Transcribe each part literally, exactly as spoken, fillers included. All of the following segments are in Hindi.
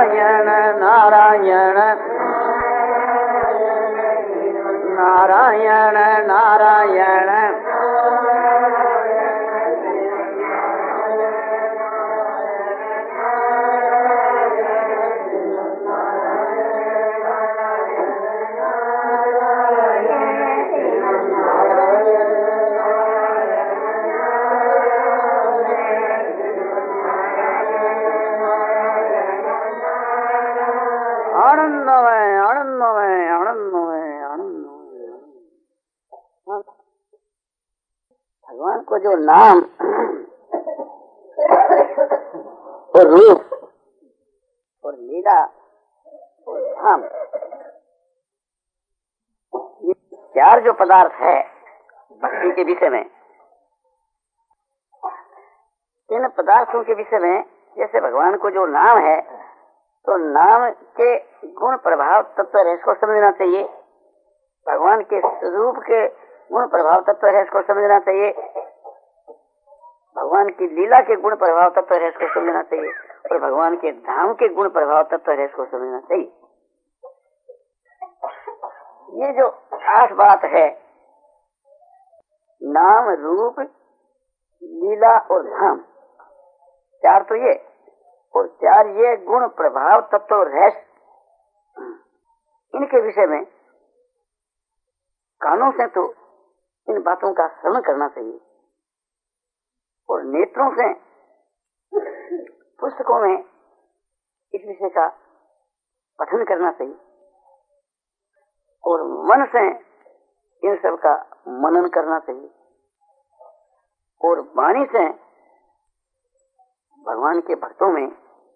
नारायण नारायण नारायण नारायण आनंदमय आनंदमय आनंदमय आनंदमय। भगवान को जो नाम और रूप और लीला और धाम, ये चार जो पदार्थ है भक्ति के विषय में, इन पदार्थों के विषय में जैसे भगवान को जो नाम है तो नाम के गुण प्रभाव तत्व रहस्य को समझना चाहिए, भगवान के स्वरूप के गुण प्रभाव तत्व रहस्य को समझना चाहिए, भगवान की लीला के गुण प्रभाव तत्व रहस्य को समझना चाहिए और भगवान के धाम के गुण प्रभाव तत्व रहस्य को समझना चाहिए। ये जो आठ बात है, नाम रूप लीला और धाम, चार तो ये और चार ये गुण प्रभाव तत्व और रहस्य, इनके विषय में कानों से तो इन बातों का श्रवण करना चाहिए और नेत्रों से पुस्तकों में इस विषय का पठन करना चाहिए और मन से इन सब का मनन करना चाहिए और वाणी से भगवान के भक्तों में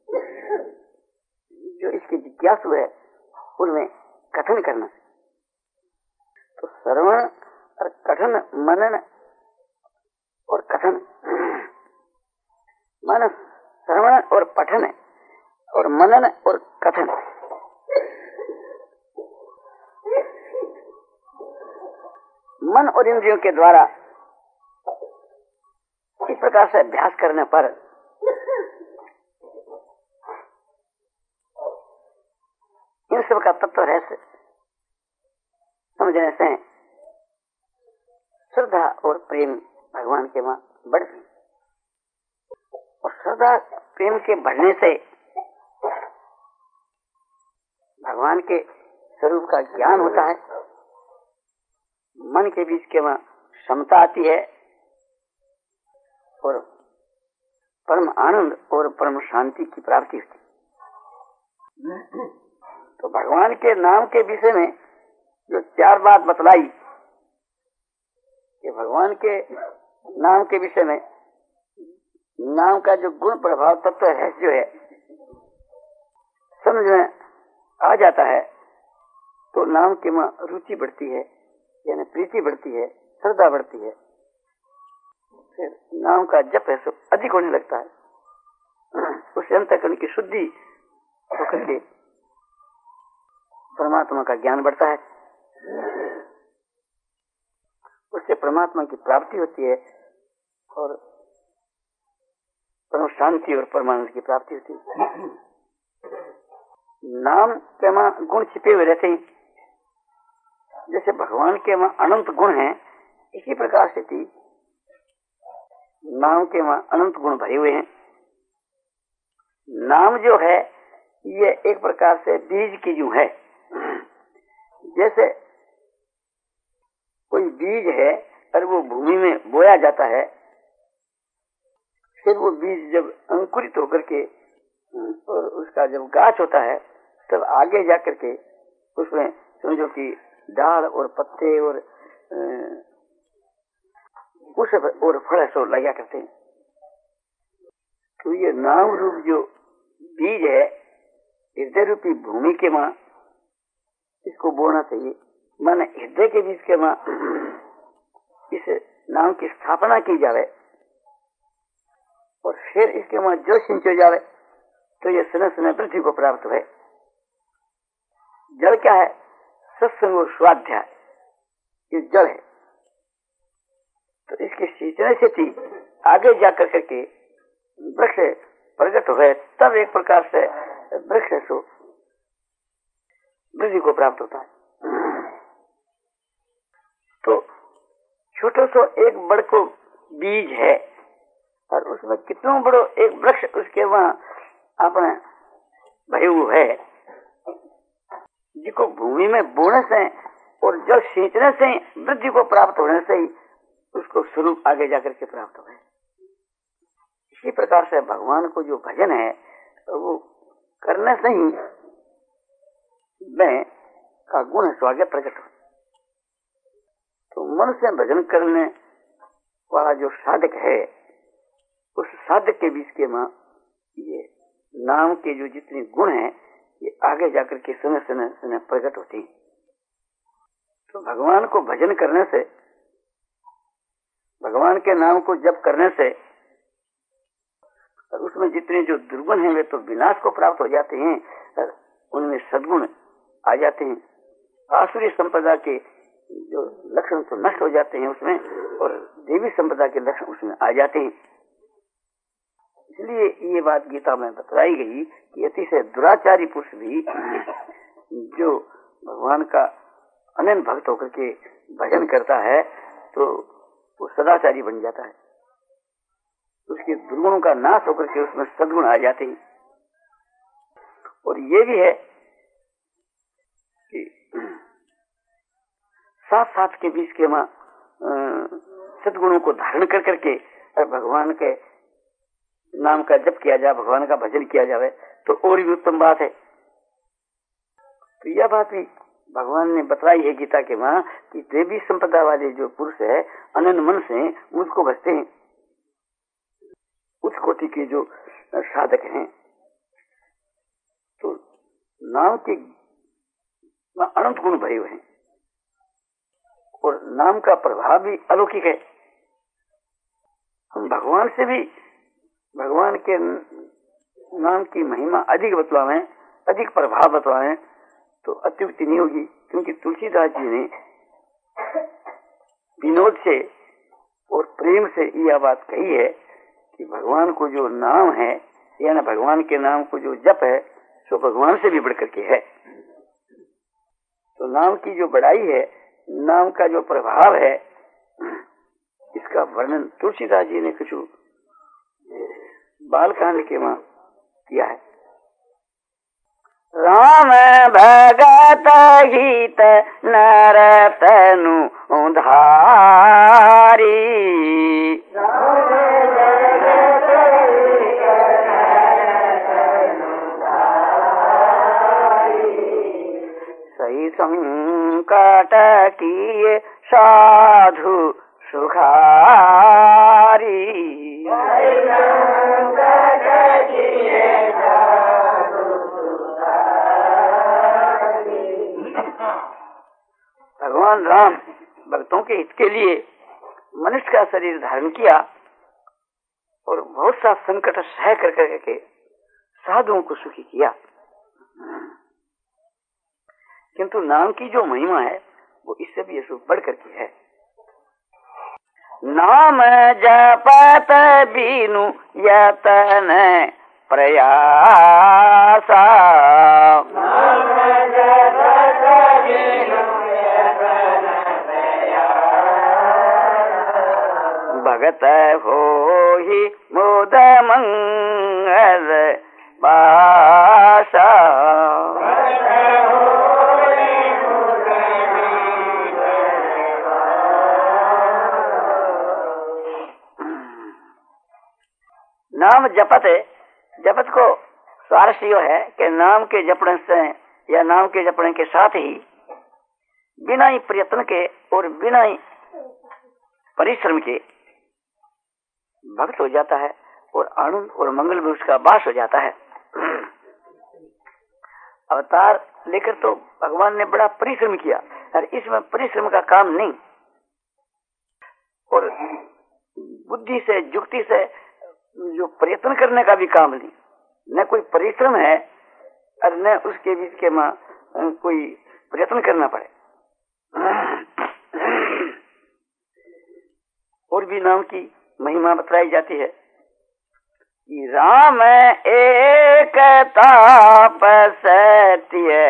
जो इसकी जिज्ञासु है उनमें कथन करना चाहिए। तो श्रवण और कथन, मनन और कथन, मन श्रवण और पठन और मनन और कथन, मन और इंद्रियों के द्वारा इस प्रकार से अभ्यास करने पर इन सब का तत्व रहस्य समझने से श्रद्धा और प्रेम भगवान के वहां बढ़ती और श्रद्धा प्रेम के बढ़ने से भगवान के स्वरूप का ज्ञान होता है, मन के बीच के वहां समता आती है और परम आनंद और परम शांति की प्राप्ति होती है। तो भगवान के नाम के विषय में जो चार बात बतलाई कि भगवान के नाम के विषय में नाम का जो गुण प्रभाव तत्व है जो है समझ में आ जाता है तो नाम की मां रुचि बढ़ती है, यानी प्रीति बढ़ती है, श्रद्धा बढ़ती है, फिर नाम का जप है सो अधिक होने लगता है, उससे अंतःकरण की शुद्धि होकर के परमात्मा का ज्ञान बढ़ता है, उससे परमात्मा की प्राप्ति होती है और परम शांति और परमानंद की प्राप्ति होती है। नाम के मां गुण छिपे हुए रहते हैं, जैसे भगवान के मां अनंत गुण हैं, इसी प्रकार से थी नाम के मां अनंत गुण भरे हुए हैं। नाम जो है ये एक प्रकार से बीज की यूं है, जैसे कोई बीज है और वो भूमि में बोया जाता है, फिर वो बीज जब अंकुरित होकर के और उसका जब गाछ होता है तब आगे जाकर के उसमें समझो कि डाल और पत्ते और उस और फल सो लगा करते हैं। तो ये नाम रूप जो बीज है हृदय रूपी भूमि के मां इसको बोना चाहिए, माने हृदय के बीज के मां इस नाम की स्थापना की जावे और फिर इसके मां जो सिंचो जावे तो ये समय समय पृथ्वी को प्राप्त है। जल क्या है? सत्संग और स्वाध्याय, ये जल है। तो इसके सींचने से थी आगे जाकर करके वृक्ष प्रकट हुए, तब एक प्रकार से वृक्ष है सो वृद्धि को प्राप्त होता है। तो छोटो सो एक बड़ को बीज है और उसमें कितनों बड़ो एक वृक्ष उसके वहां अपने भयु है, जिसको भूमि में बोने से और जल सींचने से वृद्धि को प्राप्त होने से ही उसको स्वरूप आगे जाकर के प्राप्त हो गए। इसी प्रकार से भगवान को जो भजन है वो करने से ही मैं का गुण स्वाग्य प्रकट हो। तो मन से भजन करने वाला जो साधक है उस साधक के बीच के मां ये नाम के जो जितने गुण हैं ये आगे जाकर के समय समय समय प्रकट होती हैं। तो भगवान को भजन करने से, भगवान के नाम को जप करने से उसमें जितने जो दुर्गुण हैं वे तो विनाश को प्राप्त हो जाते हैं और उनमें सद्गुण आ जाते हैं। आसुरी संपदा के जो लक्षण तो नष्ट हो जाते हैं उसमें और देवी संपदा के लक्षण उसमें आ जाते हैं। इसलिए ये बात गीता में बतलाई गई कि अतिशय दुराचारी पुरुष भी जो भगवान का अनन्य भक्त होकर के भजन करता है तो वो सदाचारी बन जाता है, उसके दुर्गुणों का नाश होकर के उसमें सद्गुण आ जाते हैं। और ये भी है कि साथ साथ के बीच के मां सद्गुणों को धारण कर करके भगवान के नाम का जप किया जाए, भगवान का भजन किया जाए तो और भी उत्तम बात है। तो यह बात भी भगवान ने बताई है गीता के मां कि देवी संपदा वाले जो पुरुष है अनन्य मन से मुझको भजते हैं, उच्च कोटि के जो साधक हैं तो नाम के अनंत गुण भरे हुए हैं और नाम का प्रभाव भी अलौकिक है। हम भगवान से भी भगवान के नाम की महिमा अधिक बतलावें, अधिक प्रभाव बतलावें तो अत्युक्ति नहीं होगी, क्योंकि तुलसीदास जी ने विनोद से और प्रेम से यह बात कही है कि भगवान को जो नाम है या ना भगवान के नाम को जो जप है सो भगवान से भी बढ़कर के है। तो नाम की जो बढ़ाई है, नाम का जो प्रभाव है, इसका वर्णन तुलसीदास जी ने कुछ बालकांड के मां किया है। राम भगत हित नरतनु धारी, सही संकट किए साधु सुखारी, भगवान राम भक्तों के हित के लिए मनुष्य का शरीर धारण किया और बहुत सा संकट सह कर करके साधुओं को सुखी किया। किंतु नाम की जो महिमा है वो इससे भी ये बढ़ करके है। नाम जपत बीनु यतन प्रयासा, भगत हो ही मोद मंगल बासा, नाम जपत है। जपत को स्वारस्य है कि नाम के जपने से या नाम के जपने के साथ ही बिना ही प्रयत्न के और बिना ही परिश्रम के भक्त हो जाता है और आनंद और मंगल में उसका वास हो जाता है। अवतार लेकर तो भगवान ने बड़ा परिश्रम किया और इसमें परिश्रम का काम नहीं और बुद्धि से युक्ति से जो प्रयत्न करने का भी काम नहीं, न कोई परिश्रम है और न उसके बीच के मां कोई प्रयत्न करना पड़े। और भी नाम की महिमा बताई जाती है कि राम एक ताप सत्य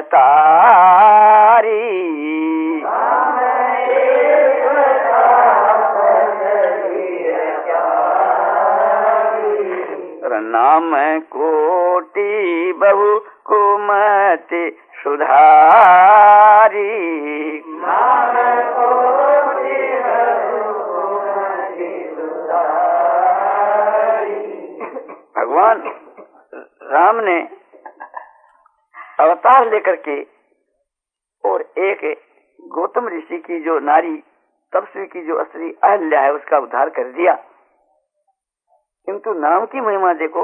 तारी, नाम कोटि बहु कुमति सुधारी। भगवान राम ने अवतार लेकर के और एक गौतम ऋषि की जो नारी तपस्वी की जो असली अहल्या है उसका उद्धार कर दिया। किंतु नाम की महिमा देखो,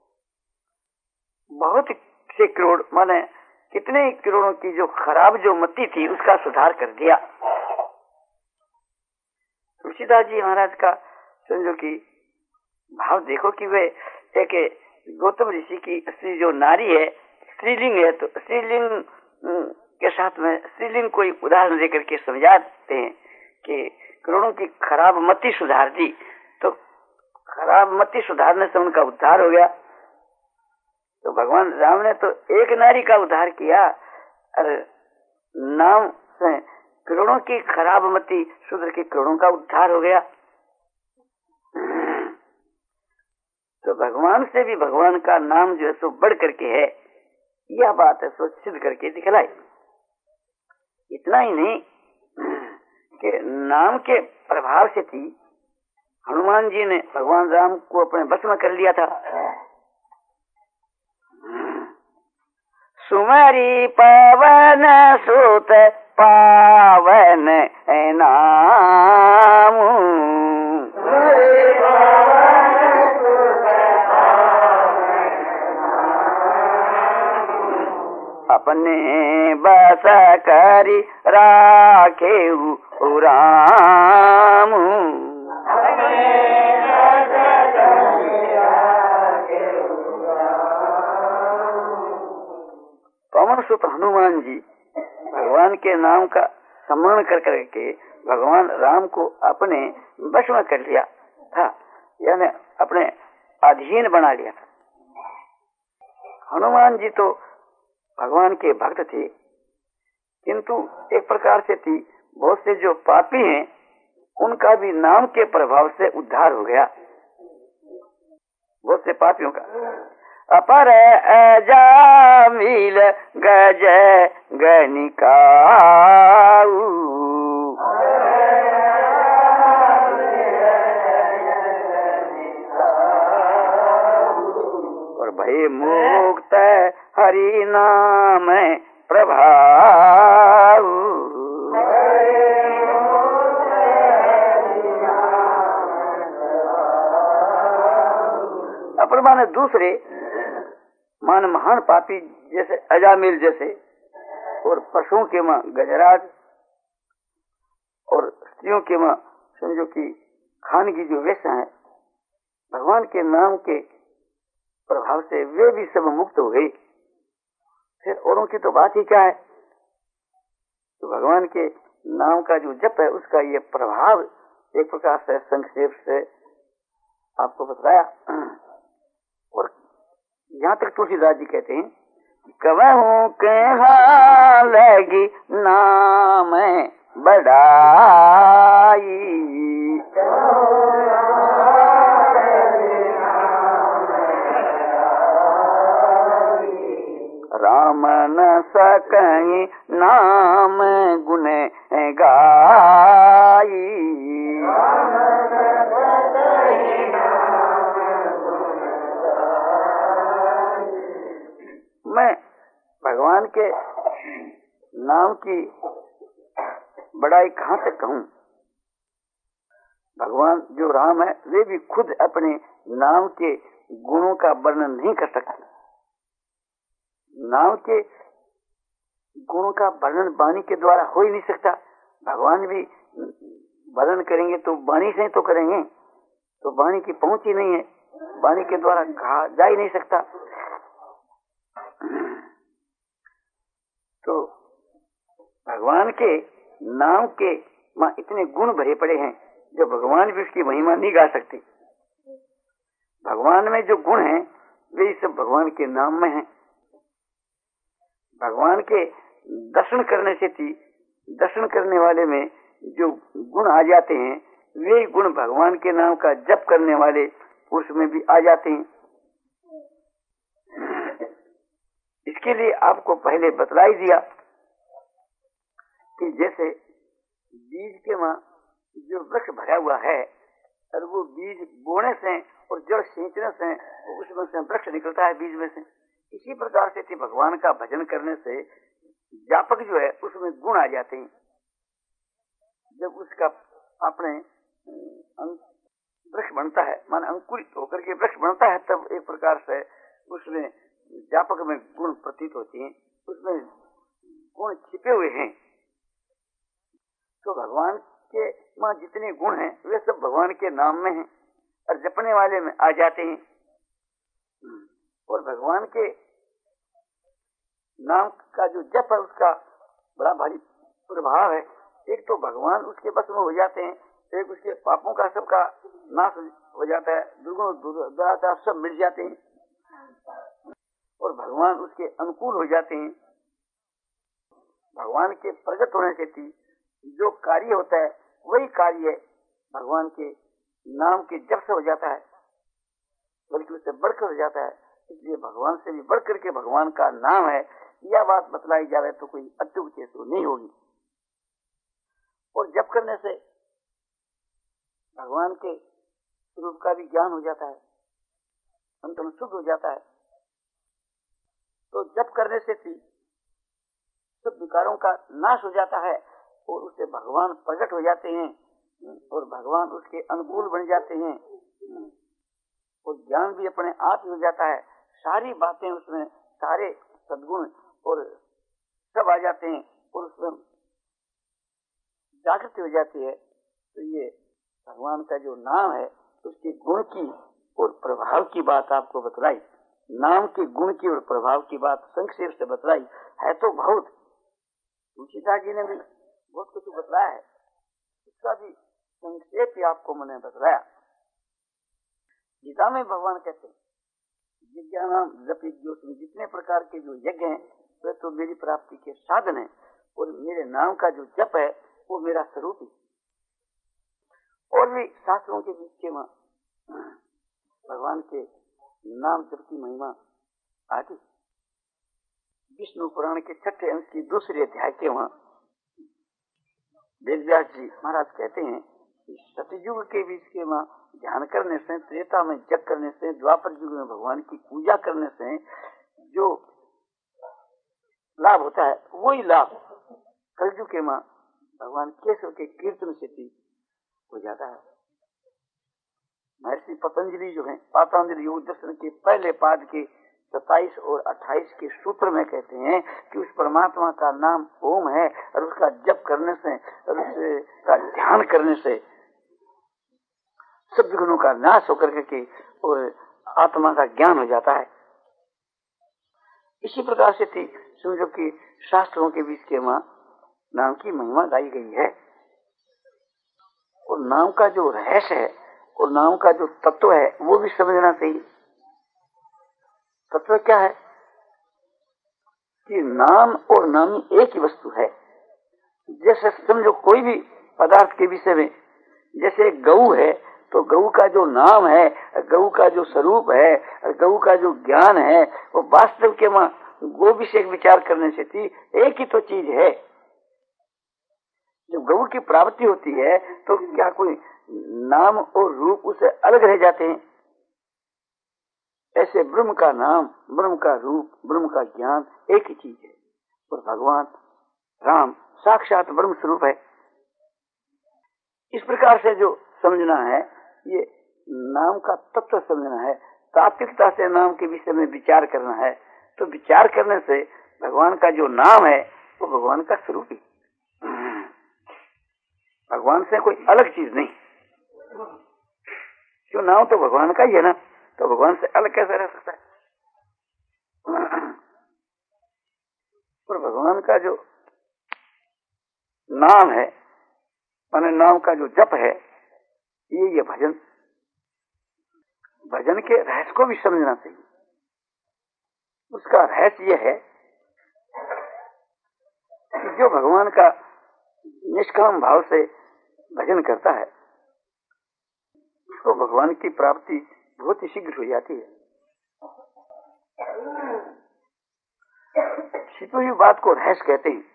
बहुत से करोड़ माने कितने करोड़ों की जो खराब जो मति थी उसका सुधार कर दिया। तुलसीदास जी महाराज का समझो कि भाव देखो कि वे एक गौतम ऋषि की असली जो नारी है स्त्रीलिंग है, तो स्त्रीलिंग के साथ में स्त्रीलिंग कोई उदाहरण देकर के समझाते हैं कि करोड़ों की खराब मति सुधार दी, तो खराब मति सुधारने से उनका उद्धार हो गया। तो भगवान राम ने तो एक नारी का उद्धार किया और नाम से करोड़ों की खराब मति सुधर के करोड़ों का उद्धार हो गया। तो भगवान से भी भगवान का नाम जो है सो बढ़ करके है, यह बात है सो सिद्ध करके दिखलाई। इतना ही नहीं कि नाम के प्रभाव से थी हनुमान जी ने भगवान राम को अपने बस में कर लिया था। सुमरी पवन सुत पावन नाम, अपने बस करी राखे राम। पवन सुत हनुमान जी भगवान के नाम का स्मरण कर करके भगवान राम को अपने वश में कर लिया था, यानी अपने अधीन बना लिया था। हनुमान जी तो भगवान के भक्त थे, किंतु एक प्रकार से थी बहुत से जो पापी हैं उनका भी नाम के प्रभाव से उद्धार हो गया। बहुत से पापियों का अपर अजामिल गज गनिकाऊ, और भय मुक्त हरि नाम प्रभाव। अपर माने दूसरे मान महान पापी जैसे अजामिल जैसे, और पशुओं के मां गजराज, और स्त्रियों के मां समझो कि खान की जो वेश्या है, भगवान के नाम के प्रभाव से वे भी सब मुक्त हो गई। फिर औरों की तो बात ही क्या है। तो भगवान के नाम का जो जप है उसका ये प्रभाव एक प्रकार से संक्षेप से आपको बताया। और यहाँ तक तुलसीदास जी कहते हैं कहूँ कहाँ लगी नाम बढ़ाई, राम न सकहीं नाम गुण गाई। मैं भगवान के नाम की बड़ाई कहाँ तक कहूँ। भगवान जो राम है वे भी खुद अपने नाम के गुणों का वर्णन नहीं कर सकते। नाम के गुणों का वर्णन वाणी के द्वारा हो ही नहीं सकता। भगवान भी वर्णन करेंगे तो वाणी से ही तो करेंगे, तो वाणी की पहुंच ही नहीं है, वाणी के द्वारा कहा जा ही नहीं सकता। तो भगवान के नाम के मां इतने गुण भरे पड़े हैं जो भगवान भी उसकी महिमा नहीं गा सकते। भगवान में जो गुण हैं वे सब भगवान के नाम में हैं। भगवान के दर्शन करने से थी दर्शन करने वाले में जो गुण आ जाते हैं वे गुण भगवान के नाम का जप करने वाले पुरुष में भी आ जाते हैं। इसके लिए आपको पहले बतला ही दिया कि जैसे बीज के मां जो वृक्ष भरा हुआ है और वो बीज बोने से और जड़ सींचने से उसमें से वृक्ष निकलता है बीज में से। इसी प्रकार से भगवान का भजन करने से व्यापक जो है उसमें गुण आ जाते हैं। जब उसका अपने वृक्ष बनता है मान अंकुरित होकर के वृक्ष बनता है तब एक प्रकार से उसमें व्यापक में गुण प्रतीत होते हैं, उसमें गुण छिपे हुए हैं। तो भगवान के मां जितने गुण हैं वे सब भगवान के नाम में हैं और जपने वाले में आ जाते हैं। और भगवान के नाम का जो जप है उसका बड़ा भारी प्रभाव है। एक तो भगवान उसके बस में हो जाते हैं, एक उसके पापों का सबका नाश हो जाता है, दुर्गुण दुराचार सब मिट जाते हैं और भगवान उसके अनुकूल हो जाते हैं। भगवान के प्रकट होने से थी जो कार्य होता है वही कार्य भगवान के नाम के जप से हो जाता है, बल्कि उससे बढ़कर हो जाता है। इसलिए भगवान से भी बढ़कर के भगवान का नाम है, यह बात बतलाई जाए तो कोई अत्युक्ति तो नहीं होगी। और जप करने से भगवान के स्वरूप का भी ज्ञान हो जाता है, अंत में शुद्ध हो जाता है। तो जप करने से भी सब विकारों का नाश हो जाता है और उससे भगवान प्रकट हो जाते हैं और भगवान उसके अनुकूल बन जाते हैं और ज्ञान भी अपने आप ही हो जाता है। सारी बातें उसमें सारे सद्गुण और सब आ जाते हैं और उसमें जागृति हो जाती है। तो ये भगवान का जो नाम है उसके गुण की और प्रभाव की बात आपको बतलाई, नाम के गुण की और प्रभाव की बात संक्षेप से बतलाई है। तो बहुत तुलसीदास जी ने भी बहुत कुछ बतलाया है, उसका भी संक्षेप ही आपको मैंने बतलाया। गीता में भगवान कहते हैं यज्ञानाम जपि ज्योति, जितने प्रकार के जो यज्ञ हैं वे तो मेरी प्राप्ति के साधन है और मेरे नाम का जो जप है वो मेरा स्वरूप ही। और भी शास्त्रों के बीच के भगवान के नाम जप की महिमा आदि विष्णु पुराण के छठे अंश की दूसरे अध्याय के वहां वेदव्यास जी महाराज कहते हैं कि सतयुग के बीच के वहां ध्यान करने से, त्रेता में जप करने से, द्वापर युग में भगवान की पूजा करने से जो लाभ होता है वही लाभ कलयुग के मां भगवान केशव के कीर्तन से भी हो जाता है। महर्षि पतंजलि जो है पातंजलि योग दर्शन के पहले पाद के सत्ताईस और अट्ठाईस के सूत्र में कहते हैं कि उस परमात्मा का नाम ओम है और उसका जप करने से और उसका ध्यान करने से सब गुणों का नाश होकर के और आत्मा का ज्ञान हो जाता है। इसी प्रकार से थी समझो कि शास्त्रों के बीच के मां नाम की महिमा गाई गई है और नाम का जो रहस्य है और नाम का जो तत्व है वो भी समझना चाहिए। तत्व क्या है कि नाम और नामी एक ही वस्तु है। जैसे समझो कोई भी पदार्थ के विषय में, जैसे गऊ है तो गऊ का जो नाम है, गऊ का जो स्वरूप है, गऊ का जो ज्ञान है वो वास्तव के मां गो विषय विचार करने से थी एक ही तो चीज है। जब गऊ की प्राप्ति होती है तो क्या कोई नाम और रूप उसे अलग रह जाते हैं? ऐसे ब्रह्म का नाम, ब्रह्म का रूप, ब्रह्म का ज्ञान एक ही चीज है और भगवान राम साक्षात ब्रह्म स्वरूप है। इस प्रकार से जो समझना है ये नाम का तत्व समझना है। तात्विकता से नाम के विषय में विचार करना है तो विचार करने से भगवान का जो नाम है वो भगवान का स्वरूप ही, भगवान से कोई अलग चीज नहीं। क्यों, नाम तो भगवान का ही है ना, तो भगवान से अलग कैसे रह सकता है? और भगवान का जो नाम है माने नाम का जो जप है ये ये भजन। भजन के रहस्य को भी समझना चाहिए। उसका रहस्य यह है कि जो भगवान का निष्काम भाव से भजन करता है उसको भगवान की प्राप्ति बहुत ही शीघ्र हो जाती है। छिपी हुई बात को रहस्य कहते हैं।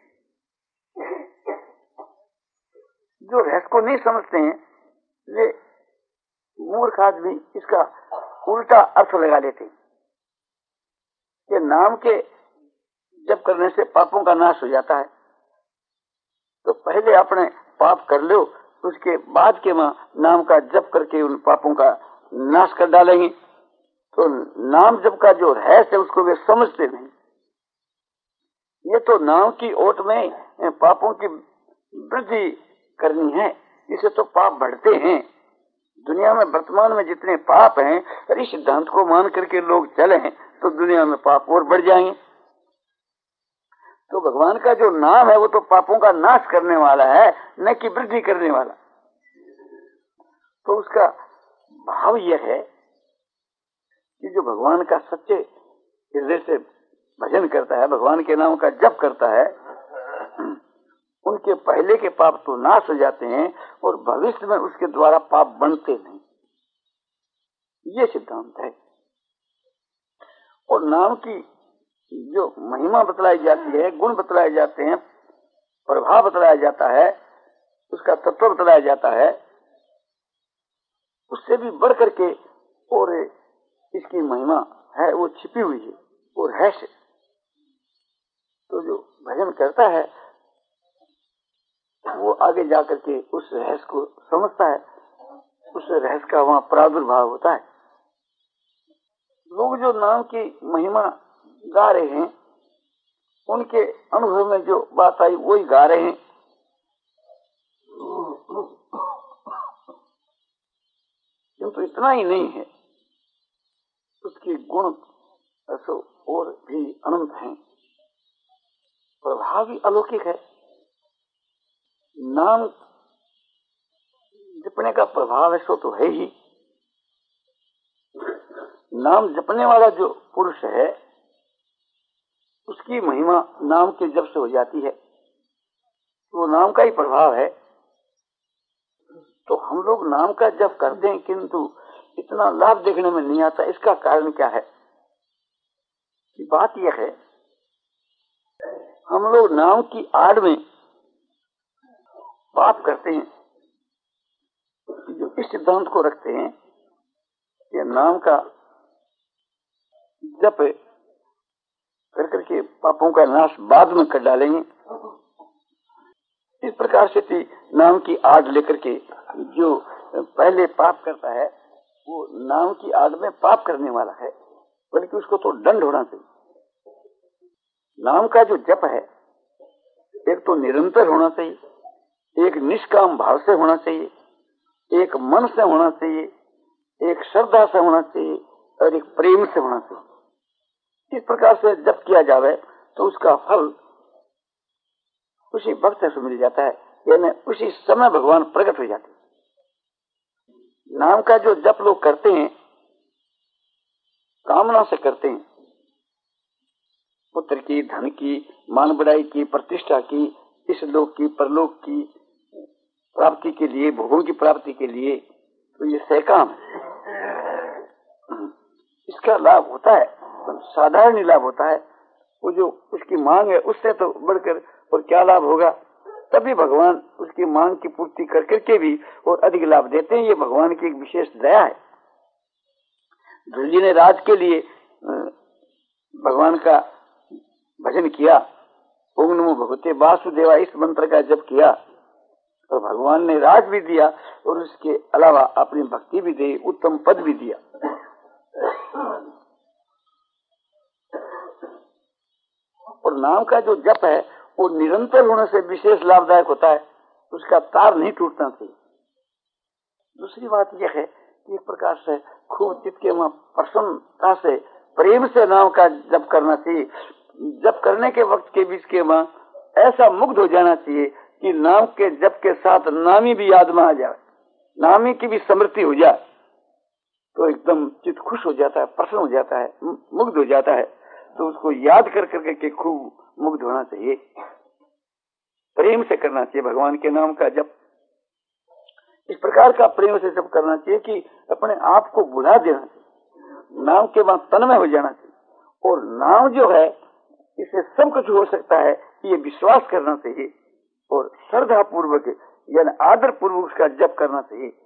जो रहस्य को नहीं समझते हैं वे मूर्ख आदमी इसका उल्टा अर्थ लगा लेते हैं कि नाम के जप करने से पापों का नाश हो जाता है, तो पहले अपने पाप कर लो, उसके बाद के मां नाम का जप करके उन पापों का नाश कर डालेंगे। तो नाम जप का जो रहस्य है उसको वे समझते नहीं। ये तो नाम की ओट में पापों की वृद्धि करनी है, इसे तो पाप बढ़ते हैं। दुनिया में वर्तमान में जितने पाप हैं, इस सिद्धांत को मान करके लोग चले हैं तो दुनिया में पाप और बढ़ जाएंगे। तो भगवान का जो नाम है वो तो पापों का नाश करने वाला है, न कि वृद्धि करने वाला। तो उसका भाव यह है कि जो भगवान का सच्चे हृदय से भजन करता है, भगवान के नाम का जप करता है, उनके पहले के पाप तो नाश हो जाते हैं और भविष्य में उसके द्वारा पाप बनते नहीं। ये सिद्धांत है। और नाम की जो महिमा बतलाई जाती है, गुण बतलाए जाते हैं, प्रभाव बतलाया जाता है, उसका तत्व बतलाया जाता है, उससे भी बढ़ करके और इसकी महिमा है वो छिपी हुई है और रहस्य। तो जो भजन करता है वो आगे जाकर के उस रहस्य को समझता है, उस रहस्य का वहाँ प्रादुर्भाव होता है। लोग जो नाम की महिमा गा रहे हैं उनके अनुभव में जो बात आई वही गा रहे हैं। किंतु इतना ही नहीं है, उसके गुण और भी अनंत हैं, प्रभाव भी अलौकिक है। नाम जपने का प्रभाव है सो तो है ही। नाम जपने वाला जो पुरुष है उसकी महिमा नाम के जप से हो जाती है, वो नाम का ही प्रभाव है। तो हम लोग नाम का जप करते हैं किंतु इतना लाभ देखने में नहीं आता। इसका कारण क्या है? कि बात यह है, हम लोग नाम की आड़ में पाप करते हैं। जो इस सिद्धांत को रखते हैं कि नाम का जप कर करके पापों का नाश बाद में कर डालेंगे। इस प्रकार से थी नाम की आड़ लेकर के जो पहले पाप करता है वो नाम की आड़ में पाप करने वाला है, बल्कि उसको तो दंड होना चाहिए। नाम का जो जप है एक तो निरंतर होना चाहिए, एक निष्काम भाव से होना चाहिए, एक मन से होना चाहिए, एक श्रद्धा से होना चाहिए और एक प्रेम से होना चाहिए। इस प्रकार से जप किया जावे तो उसका फल उसी वक्त से मिल जाता है, यानी उसी समय भगवान प्रकट हो जाते हैं। नाम का जो जप लोग करते हैं कामना से करते हैं, पुत्र की, धन की, मान बढ़ाई की, प्रतिष्ठा की, इस लोक की, परलोक की प्राप्ति के लिए, भोगों की प्राप्ति के लिए, तो ये सहकाम है। इसका लाभ होता है, साधारण ही लाभ होता है। वो जो उसकी मांग है उससे तो बढ़कर और क्या लाभ होगा? तभी भगवान उसकी मांग की पूर्ति कर करके भी और अधिक लाभ देते हैं। ये भगवान की एक विशेष दया है। ध्रुव जी ने राज के लिए भगवान का भजन किया, ओम नमो भगवते वासुदेवा, इस मंत्र का जप किया तो भगवान ने राज भी दिया और उसके अलावा अपनी भक्ति भी दी, उत्तम पद भी दिया। और नाम का जो जप है वो निरंतर होने से विशेष लाभदायक होता है, उसका तार नहीं टूटना चाहिए। दूसरी बात यह है कि एक प्रकार से खूब चित्त के वहां प्रसन्नता से, प्रेम से नाम का जप करना चाहिए। जप करने के वक्त के बीच के वहां ऐसा मुग्ध हो जाना चाहिए कि नाम के जप के साथ नामी भी याद में आ जाए, नामी की भी स्मृति हो जाए। तो एकदम चित्त खुश हो जाता है, प्रसन्न हो जाता है, मुग्ध हो जाता है। तो उसको याद कर करके के खूब मुग्ध होना चाहिए, प्रेम से करना चाहिए भगवान के नाम का जप। इस प्रकार का प्रेम से जप करना चाहिए कि अपने आप को भुला देना चाहिए, नाम के बाद तन्मय हो जाना चाहिए। और नाम जो है इससे सब कुछ हो सकता है, ये विश्वास करना चाहिए और श्रद्धा पूर्वक यानी आदर पूर्वक उसका जप करना चाहिए।